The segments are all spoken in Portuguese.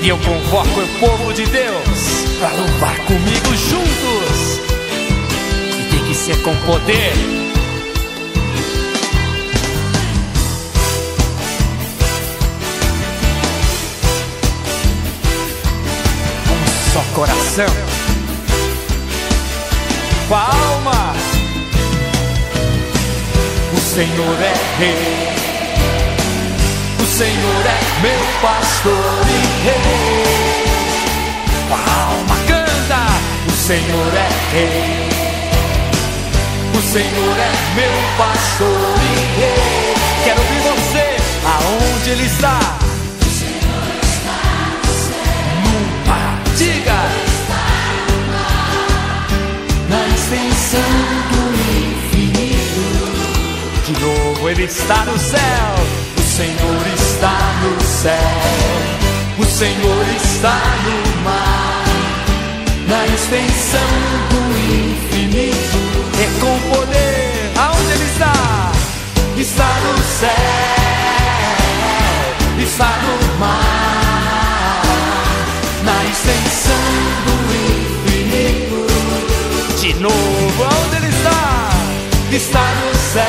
E eu convoco o povo de Deus pra louvar comigo juntos. E tem que ser com poder. Um só coração, com a alma. O Senhor é rei. O Senhor é meu pastor e rei. Com a alma canta. O Senhor é rei. O Senhor é meu pastor e rei. Quero ouvir você. Aonde Ele está? O Senhor está no céu. No mar. Diga. Está no mar, na extensão do infinito. De novo Ele está no céu. O Senhor está no céu, o Senhor está no mar, na extensão do infinito. É com poder. Aonde Ele está? Está no céu, está no mar, na extensão do infinito. De novo, aonde Ele está? Está no céu,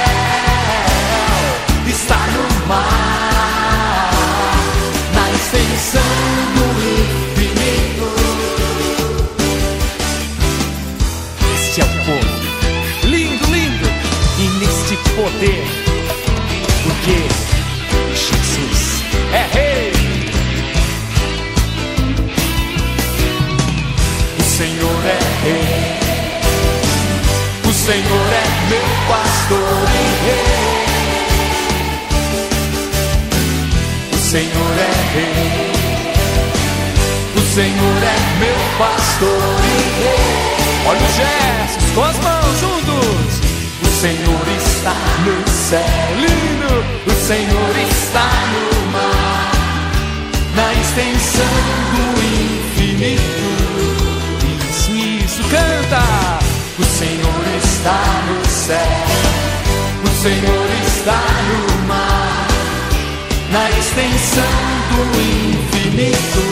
está no mar, na extensão do infinito. Este é o povo, lindo, lindo, e neste poder, porque Jesus é rei. O Senhor é rei, o Senhor é meu pastor e rei. O Senhor é rei, o Senhor é meu pastor e rei. Olha os gestos, com as mãos juntos. O Senhor está no céu, Lindo. o Senhor está no mar, na extensão do infinito. Isso, canta. O Senhor está no céu, o Senhor está no mar, na extensão do infinito.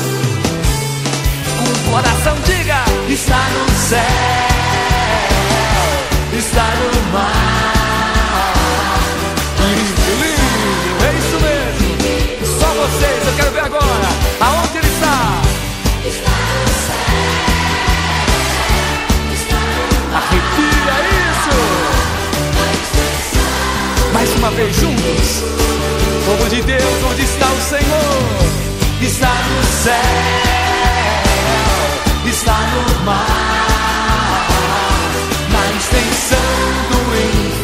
Com o coração diga. Está no céu, está no mar. Lindo, lindo, é isso mesmo. Só vocês, eu quero ver agora. Aonde Ele está? Está no céu, está no mar, Arrepia isso. na extensão. Mais uma vez juntos. Povo de Deus, onde está o Senhor? Está no céu, está no mar, na extensão do infinito.